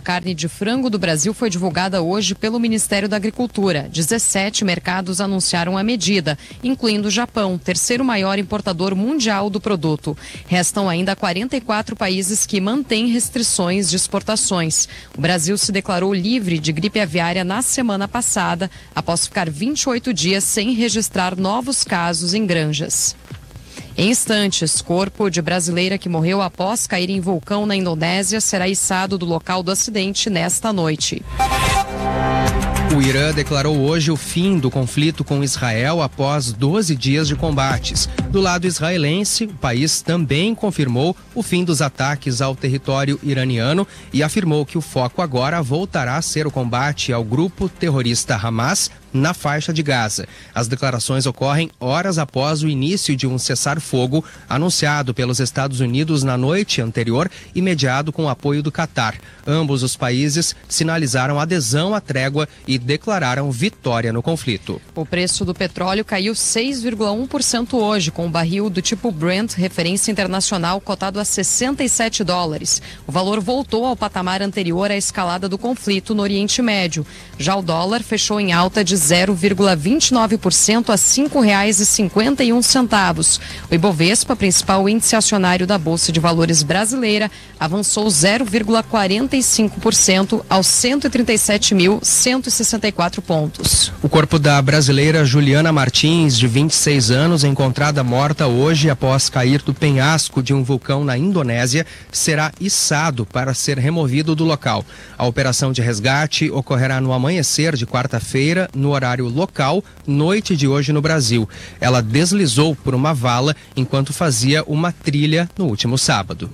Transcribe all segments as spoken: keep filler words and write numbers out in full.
carne de frango do Brasil foi divulgada hoje pelo Ministério da Agricultura. dezessete mercados anunciaram a medida, incluindo o Japão, terceiro maior importador mundial do produto. Restam ainda quarenta e quatro países que mantêm restrições de exportações. O Brasil se declarou livre de gripe aviária na semana passada, após ficar vinte e oito dias sem registrar novos casos em granjas. Em instantes, corpo de brasileira que morreu após cair em vulcão na Indonésia será içado do local do acidente nesta noite. O Irã declarou hoje o fim do conflito com Israel após doze dias de combates. Do lado israelense, o país também confirmou o fim dos ataques ao território iraniano e afirmou que o foco agora voltará a ser o combate ao grupo terrorista Hamas na faixa de Gaza. As declarações ocorrem horas após o início de um cessar-fogo anunciado pelos Estados Unidos na noite anterior e mediado com o apoio do Catar. Ambos os países sinalizaram adesão à trégua e declararam vitória no conflito. O preço do petróleo caiu seis vírgula um por cento hoje, com o barril do tipo Brent, referência internacional, cotado a sessenta e sete dólares. O valor voltou ao patamar anterior à escalada do conflito no Oriente Médio. Já o dólar fechou em alta de zero vírgula vinte e nove por cento a cinco reais e cinquenta e um centavos. O Ibovespa, principal índice acionário da Bolsa de Valores brasileira, avançou zero vírgula quarenta e cinco por cento aos cento e trinta e sete mil cento e sessenta e quatro pontos. O corpo da brasileira Juliana Martins, de vinte e seis anos, encontrada morta hoje após cair do penhasco de um vulcão na Indonésia, será içado para ser removido do local. A operação de resgate ocorrerá no amanhecer de quarta-feira, no horário local, noite de hoje no Brasil. Ela deslizou por uma vala enquanto fazia uma trilha no último sábado.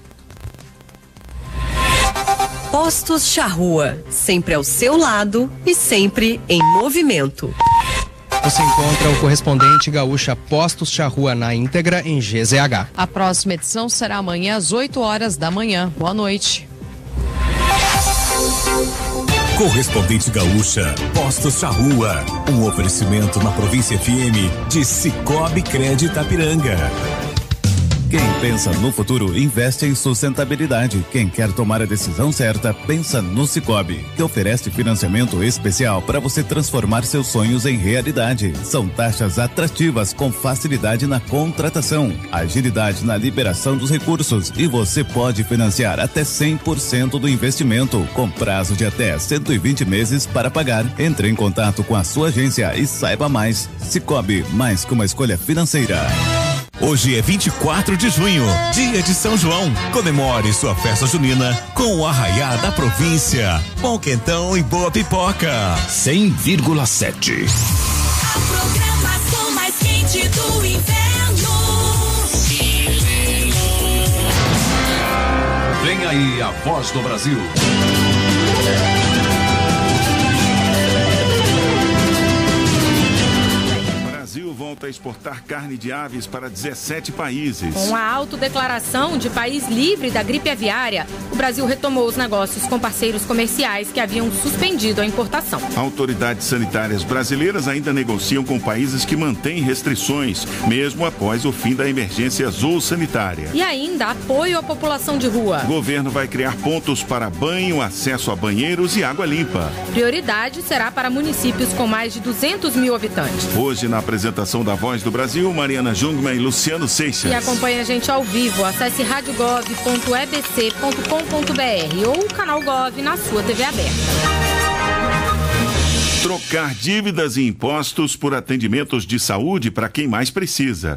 Postos Charrua, sempre ao seu lado e sempre em movimento. Você encontra o correspondente gaúcha Postos Charrua na íntegra em G Z H. A próxima edição será amanhã às oito horas da manhã. Boa noite. Correspondente gaúcha, Postos Charrua. Um oferecimento na Província F M de Cicobi Crédito Itapiranga. Quem pensa no futuro, investe em sustentabilidade. Quem quer tomar a decisão certa, pensa no Cicobi, que oferece financiamento especial para você transformar seus sonhos em realidade. São taxas atrativas com facilidade na contratação, agilidade na liberação dos recursos e você pode financiar até cem por cento do investimento, com prazo de até cento e vinte meses para pagar. Entre em contato com a sua agência e saiba mais. Cicobi, mais que uma escolha financeira. Hoje é vinte e quatro de junho, dia de São João. Comemore sua festa junina com o Arraiá da Província. Bom quentão e boa pipoca. cem vírgula sete. A programação mais quente do inverno. Vem aí a voz do Brasil. Volta a exportar carne de aves para dezessete países. Com a autodeclaração de país livre da gripe aviária, o Brasil retomou os negócios com parceiros comerciais que haviam suspendido a importação. Autoridades sanitárias brasileiras ainda negociam com países que mantêm restrições, mesmo após o fim da emergência zoossanitária. E ainda apoio à população de rua. O governo vai criar pontos para banho, acesso a banheiros e água limpa. Prioridade será para municípios com mais de duzentos mil habitantes. Hoje, na apresentação da Voz do Brasil, Mariana Jungmann e Luciano Seixas. E acompanhe a gente ao vivo. Acesse rádio gov ponto e b c ponto com ponto b r ou o canal Gov na sua T V aberta. Trocar dívidas e impostos por atendimentos de saúde para quem mais precisa.